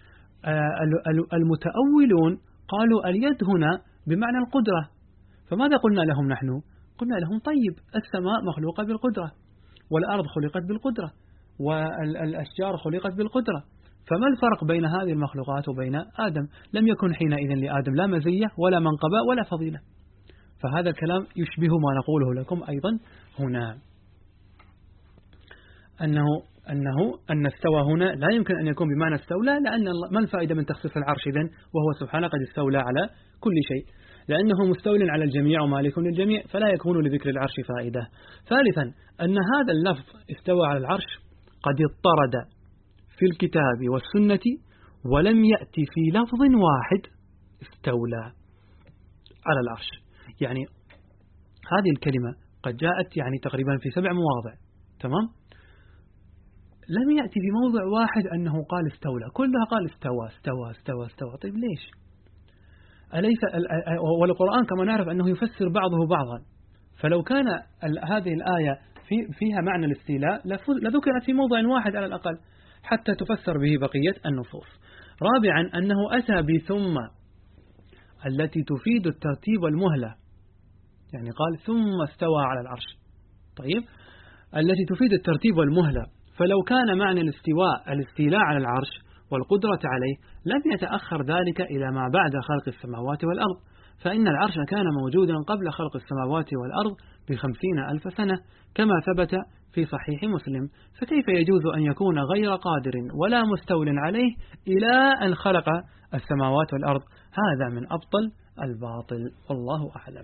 المتأولون قالوا اليد هنا بمعنى القدرة، فماذا قلنا لهم نحن؟ قلنا لهم طيب السماء مخلوقة بالقدرة، والأرض خلقت بالقدرة، والأشجار خلقت بالقدرة، فما الفرق بين هذه المخلوقات وبين آدم؟ لم يكن حينئذ لآدم لا مزية ولا منقبة ولا فضيلة. فهذا الكلام يشبه ما نقوله لكم أيضا هنا، أنه أنه أن استوى هنا لا يمكن أن يكون بمعنى استولى، لأن ما الفائدة من تخصيص العرش إذن وهو سبحانه قد استولى على كل شيء؟ لأنه مستول على الجميع ومالك للجميع، فلا يكون لذكر العرش فائدة. ثالثا أن هذا اللفظ استوى على العرش قد اضطرد في الكتاب والسنة ولم يأتي في لفظ واحد استولى على العرش. يعني هذه الكلمة قد جاءت يعني تقريبا في سبع مواضع، تمام؟ لم يأتي في موضع واحد أنه قال استولى، كلها قال استوى استوى استوى استوى. طيب ليش؟ أليس والقرآن كما نعرف أنه يفسر بعضه بعضا، فلو كان هذه الآية في فيها معنى الاستيلاء لذكرت في موضع واحد على الأقل حتى تفسر به بقية النصوص. رابعا أنه أتى بثم التي تفيد الترتيب والمهلة، يعني قال ثم استوى على العرش، طيب التي تفيد الترتيب والمهلة، فلو كان معنى الاستواء الاستيلاء على العرش والقدرة عليه لم يتأخر ذلك إلى ما بعد خلق السماوات والأرض، فإن العرش كان موجودا قبل خلق السماوات والأرض بخمسين ألف سنة كما ثبت في صحيح مسلم، فكيف يجوز أن يكون غير قادر ولا مستول عليه إلى أن خلق السماوات والأرض؟ هذا من أبطل الباطل والله أعلم.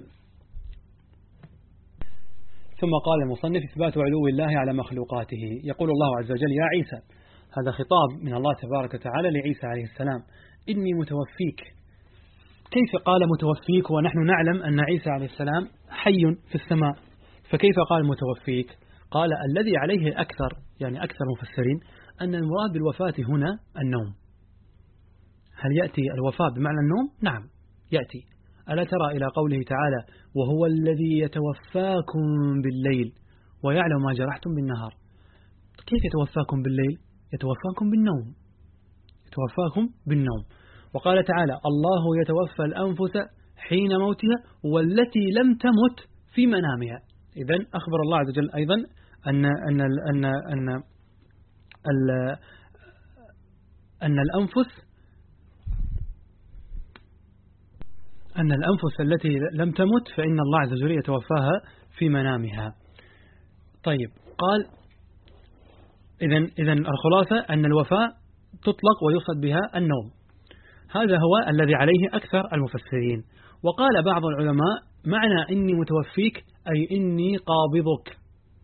ثم قال المصنف إثبات علو الله على مخلوقاته. يقول الله عز وجل يا عيسى، هذا خطاب من الله تبارك وتعالى لعيسى عليه السلام، إني متوفيك. كيف قال متوفيك ونحن نعلم أن عيسى عليه السلام حي في السماء؟ فكيف قال متوفيك؟ قال الذي عليه أكثر يعني أكثر مفسرين أن المراد بالوفاة هنا النوم. هل يأتي الوفاة بمعنى النوم؟ نعم يأتي. ألا ترى إلى قوله تعالى وهو الذي يتوفاكم بالليل ويعلم ما جرحتم بالنهار. كيف يتوفاكم بالليل؟ يتوفاكم بالنوم، يتوفاكم بالنوم. وقال تعالى الله يتوفى الأنفس حين موتها والتي لم تمت في منامها. إذن أخبر الله عز وجل أيضا أن أن أن أن أن, أن الأنفس أن الأنفس التي لم تمت فإن الله عز وجل يتوفاها في منامها. طيب قال إذن إذن الخلاصة أن الوفاة تطلق ويقصد بها النوم. هذا هو الذي عليه أكثر المفسرين. وقال بعض العلماء معنى إني متوفيك أي إني قابضك.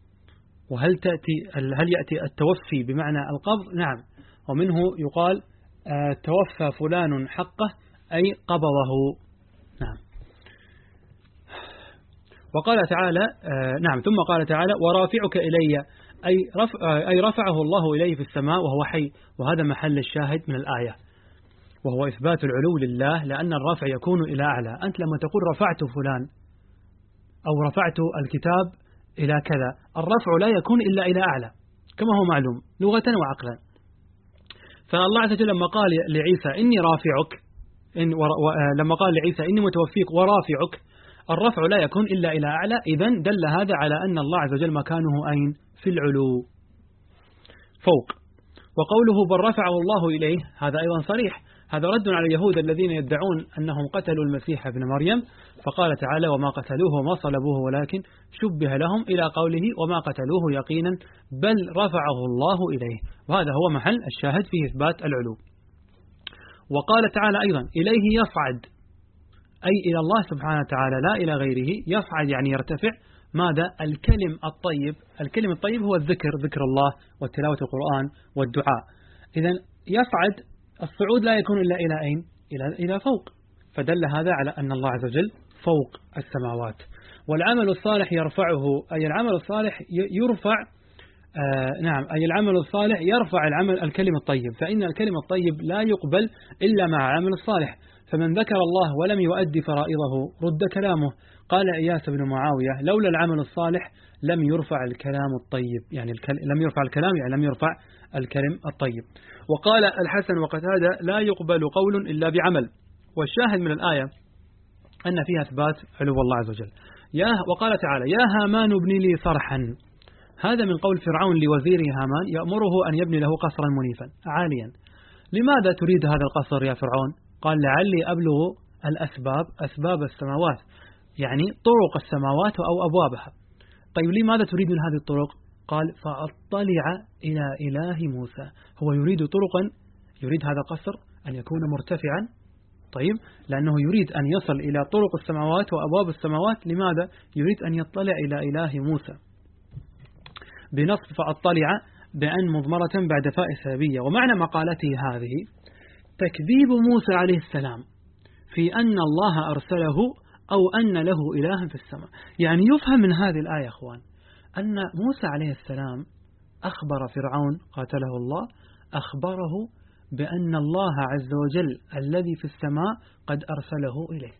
وهل تأتي هل يأتي التوفي بمعنى القبض؟ نعم. ومنه يقال توفى فلان حقه أي قبضه. نعم. وقال تعالى نعم ثم قال تعالى ورافعك إلي أي, رفع أي رفعه الله إليه في السماء وهو حي، وهذا محل الشاهد من الآية، وهو إثبات العلو لله، لأن الرفع يكون إلى أعلى. أنت لما تقول رفعت فلان أو رفعت الكتاب إلى كذا، الرفع لا يكون إلا إلى أعلى كما هو معلوم لغة وعقلا. فالله عز وجل لما قال لعيسى إني رافعك، إن لما قال لعيسى إني متوفيك ورافعك، الرفع لا يكون إلا إلى أعلى. إذن دل هذا على أن الله عز وجل مكانه أين؟ في العلو فوق. وقوله بل رفعه الله إليه هذا أيضا صريح، هذا رد على اليهود الذين يدعون أنهم قتلوا المسيح ابن مريم، فقال تعالى وما قتلوه وما صلبوه ولكن شبه لهم إلى قوله وما قتلوه يقينا بل رفعه الله إليه، وهذا هو محل الشاهد في إثبات العلو. وقال تعالى أيضا إليه يصعد، أي إلى الله سبحانه وتعالى لا إلى غيره. يصعد يعني يرتفع. ماذا؟ الكلم الطيب. الكلم الطيب هو الذكر، ذكر الله وتلاوة القرآن والدعاء. إذن يصعد، الصعود لا يكون إلا إلى أين؟ إلى إلى فوق. فدل هذا على أن الله عز وجل فوق السماوات. والعمل الصالح يرفعه، أي العمل الصالح يرفع آه نعم أي العمل الصالح يرفع العمل الكلم الطيب، فإن الكلم الطيب لا يقبل إلا مع عمل الصالح. فمن ذكر الله ولم يؤدي فرائضه رد كلامه. قال إياس بن معاوية لولا العمل الصالح لم يرفع الكلام الطيب، يعني الكل... لم يرفع الكلام يعني لم يرفع الكلم الطيب. وقال الحسن وقتادة لا يقبل قول إلا بعمل. والشاهد من الآية أن فيها إثبات علو الله عز وجل. يا وقال تعالى يا هامان ابن لي صرحا، هذا من قول فرعون لوزيره هامان يأمره أن يبني له قصرا منيفا عاليا. لماذا تريد هذا القصر يا فرعون؟ قال لعلي أبلغ الأسباب، أسباب السماوات يعني طرق السماوات أو أبوابها. طيب لماذا تريد من هذه الطرق؟ قال فأطلع إلى إله موسى. هو يريد طرقا، يريد هذا القصر أن يكون مرتفعا، طيب لأنه يريد أن يصل إلى طرق السماوات وأبواب السماوات. لماذا؟ يريد أن يطلع إلى إله موسى. بنص فأطلع بأن مضمرة بعد فاء سببية. ومعنى مقالته هذه تكذيب موسى عليه السلام في أن الله أرسله أو أن له إله في السماء. يعني يفهم من هذه الآية أخوان أن موسى عليه السلام أخبر فرعون قاتله الله، أخبره بأن الله عز وجل الذي في السماء قد أرسله إليه،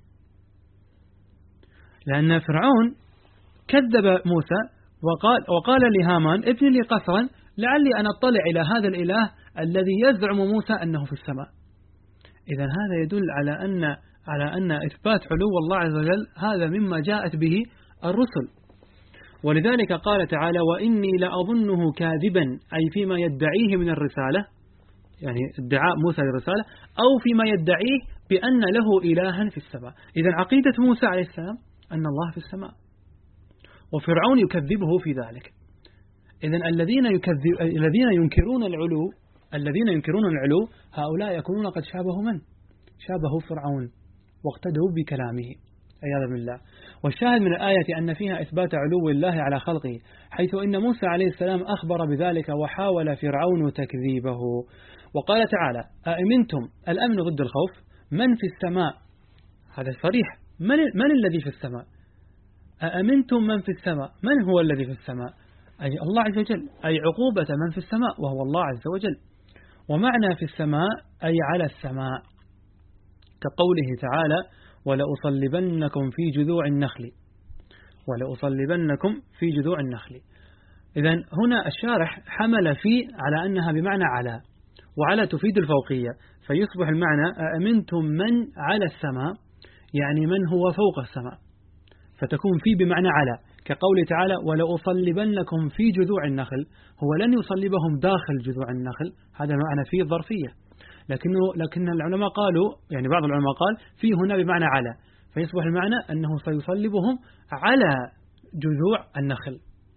لأن فرعون كذب موسى وقال, وقال لهامان ابن لي قصرا لعلي أن أطلع إلى هذا الإله الذي يزعم موسى أنه في السماء. إذن هذا يدل على أن على أن إثبات علو الله عز وجل هذا مما جاءت به الرسل. ولذلك قال تعالى وإني لأظنه كاذبا، أي فيما يدعيه من الرسالة، يعني ادعاء موسى للرسالة، أو فيما يدعيه بأن له إلها في السماء. إذن عقيدة موسى عليه السلام أن الله في السماء، وفرعون يكذبه في ذلك. إذن الذين يكذب الذين ينكرون العلو الذين ينكرون العلو هؤلاء يكونون قد شابهوا من؟ شابهوا فرعون واقتدوا بكلامه عياذا بالله. والشاهد من الآية أن فيها إثبات علو الله على خلقه، حيث إن موسى عليه السلام أخبر بذلك وحاول فرعون تكذيبه. وقال تعالى أأمنتم، الأمن ضد الخوف، من في السماء، هذا صريح، من, من الذي في السماء؟ أأمنتم من في السماء، من هو الذي في السماء؟ أي الله عز وجل، أي عقوبة من في السماء وهو الله عز وجل. ومعنى في السماء أي على السماء، كقوله تعالى ولأصلبنكم في جذوع النخل، ولأصلبنكم في جذوع النخل. إذن هنا الشارح حمل في على أنها بمعنى على، وعلى تفيد الفوقية، فيصبح المعنى أأمنتم من على السماء، يعني من هو فوق السماء، فتكون في بمعنى على، كقوله تعالى ولأصلبنكم في جذوع النخل. هو لن يصلبهم داخل جذوع النخل، هذا معنى فيه ظرفية، لكنه لكن العلماء قالوا، يعني بعض العلماء قال فيه هنا بمعنى على، فيصبح المعنى أنه سيصلبهم على جذوع النخل.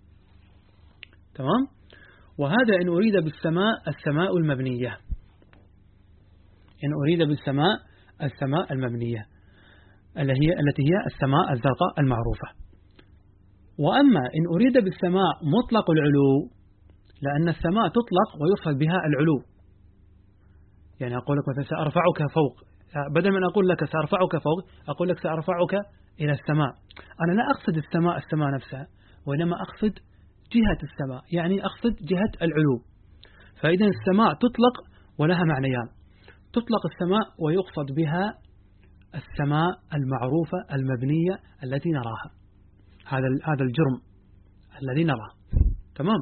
تمام؟ وهذا إن أريد بالسماء السماء المبنية، إن أريد بالسماء السماء المبنية التي هي التي هي السماء الزرقاء المعروفة. وأما إن أريد بالسماء مطلق العلو، لأن السماء تطلق ويقصد بها العلو، يعني أقول لك مثلا سأرفعك فوق، بدل من أقول لك سأرفعك فوق أقول لك سأرفعك إلى السماء. أنا لا أقصد السماء السماء نفسها، وإنما أقصد جهة السماء، يعني أقصد جهة العلو. فإذا السماء تطلق ولها معنيان، تطلق السماء ويقصد بها السماء المعروفة المبنية التي نراها، هذا هذا الجرم الذي نراه، تمام.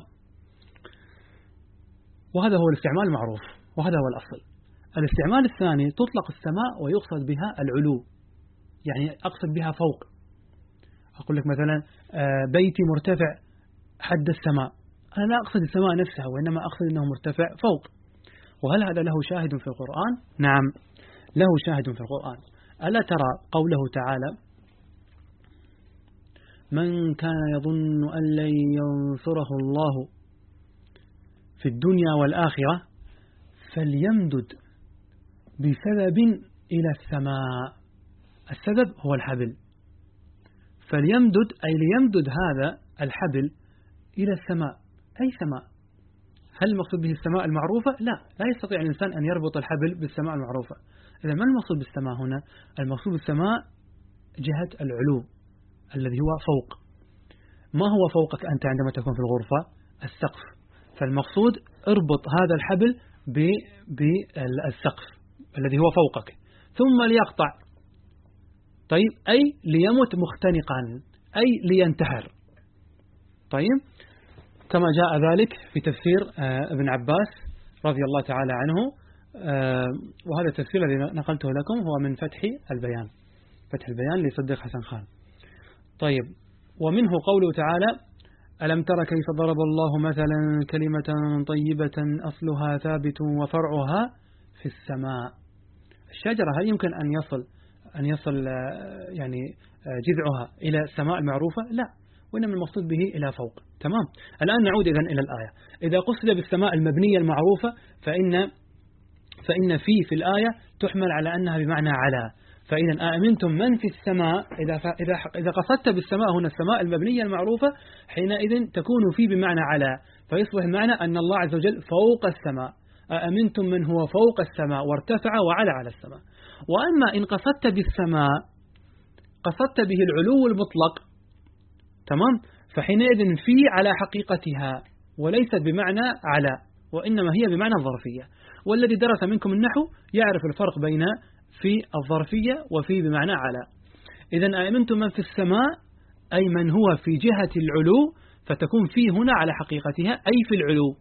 وهذا هو الاستعمال المعروف، وهذا هو الأصل. الاستعمال الثاني تطلق السماء ويقصد بها العلو، يعني أقصد بها فوق. أقول لك مثلا بيتي مرتفع حد السماء، أنا لا أقصد السماء نفسها، وإنما أقصد أنه مرتفع فوق. وهل هذا له شاهد في القرآن؟ نعم له شاهد في القرآن. ألا ترى قوله تعالى: من كان يظن أن لن ينصره الله في الدنيا والآخرة فليمدد بسبب إلى السماء. السبب هو الحبل، فليمدد أي ليمدد هذا الحبل إلى السماء. أي سماء؟ هل المقصود به السماء المعروفة؟ لا، لا يستطيع الإنسان أن يربط الحبل بالسماء المعروفة. إذا ما المقصود بالسماء هنا؟ المقصود بالسماء جهة العلو الذي هو فوق. ما هو فوقك أنت عندما تكون في الغرفة؟ السقف. فالمقصود اربط هذا الحبل بالسقف الذي هو فوقك، ثم ليقطع. طيب أي ليمت مختنقا، أي لينتحر. طيب كما جاء ذلك في تفسير ابن عباس رضي الله تعالى عنه، وهذا التفسير الذي نقلته لكم هو من فتح البيان، فتح البيان لصديق حسن خان. طيب ومنه قوله تعالى: ألم تر كيف ضرب الله مثلا كلمة طيبة أصلها ثابت وفرعها في السماء. الشجرة هل يمكن أن يصل أن يصل يعني جذعها إلى السماء المعروفة؟ لا، وإنما المقصود به إلى فوق. تمام. الآن نعود إذن إلى الآية. إذا قصد بالسماء المبنية المعروفة فإن فإن في في الآية تحمل على أنها بمعنى على. فإذا أأمنتم من في السماء، إذا إذا إذا قصدت بالسماء هنا السماء المبنية المعروفة، حينئذ تكون في بمعنى على، فيصبح المعنى أن الله عز وجل فوق السماء. أأمنتم من هو فوق السماء وارتفع وعلى على السماء. وأما إن قصدت بالسماء قصدت به العلو المطلق، تمام، فحينئذ في على حقيقتها وليست بمعنى على، وإنما هي بمعنى الظرفية. والذي درس منكم النحو يعرف الفرق بين في الظرفية وفي بمعنى على. إذن أأمنتم من في السماء أي من هو في جهة العلو، فتكون في هنا على حقيقتها أي في العلو،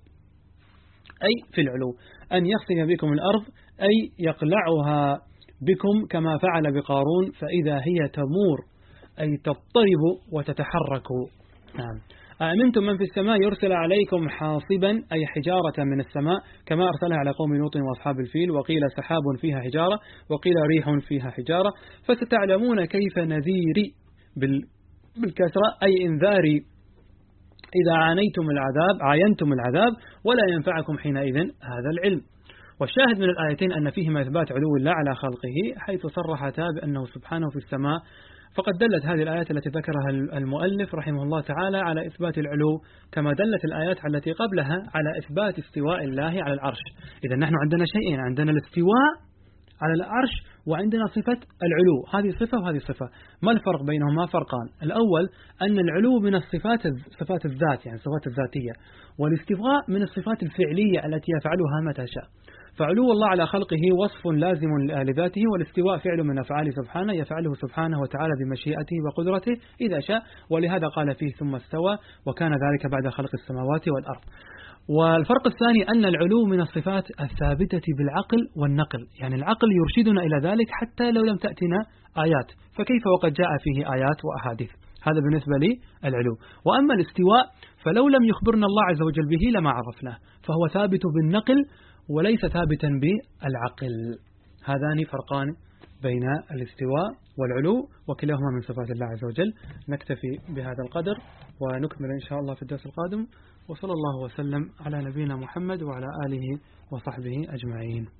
أي في العلو، أن يخسف بكم الأرض أي يقلعها بكم كما فعل بقارون فإذا هي تمور أي تضطرب وتتحرك. نعم. أأمنتم من في السماء يرسل عليكم حاصبا أي حجارة من السماء كما أرسلها على قوم لوط وأصحاب الفيل، وقيل سحاب فيها حجارة وقيل ريح فيها حجارة، فستعلمون كيف نذيري بالكسرة أي إنذاري إذا عانيتم العذاب عاينتم العذاب ولا ينفعكم حينئذ هذا العلم. والشاهد من الآيتين أن فيهما إثبات علو الله على خلقه، حيث صرحتا بأنه سبحانه في السماء. فقد دلت هذه الآيات التي ذكرها المؤلف رحمه الله تعالى على إثبات العلو، كما دلت الآيات التي قبلها على إثبات استواء الله على العرش. إذا نحن عندنا شيئين، عندنا الاستواء على العرش وعندنا صفة العلو. هذه صفة وهذه صفة. ما الفرق بينهما؟ فرقان. الأول أن العلو من الصفات صفات الذات، يعني الصفات الذاتية، والاستواء من الصفات الفعلية التي يفعلها متى شاء. فعلو الله على خلقه وصف لازم لذاته، والاستواء فعل من أفعاله سبحانه يفعله سبحانه وتعالى بمشيئته وقدرته إذا شاء، ولهذا قال فيه ثم استوى وكان ذلك بعد خلق السماوات والأرض. والفرق الثاني أن العلو من الصفات الثابتة بالعقل والنقل، يعني العقل يرشدنا إلى ذلك حتى لو لم تأتنا آيات، فكيف وقد جاء فيه آيات وأحاديث. هذا بالنسبة للعلو. وأما الاستواء فلو لم يخبرنا الله عز وجل به لما عرفناه، فهو ثابت بالنقل وليس ثابتا بالعقل. هذان فرقان بين الاستواء والعلو، وكلاهما من صفات الله عز وجل. نكتفي بهذا القدر ونكمل إن شاء الله في الدرس القادم، وصلى الله وسلم على نبينا محمد وعلى آله وصحبه أجمعين.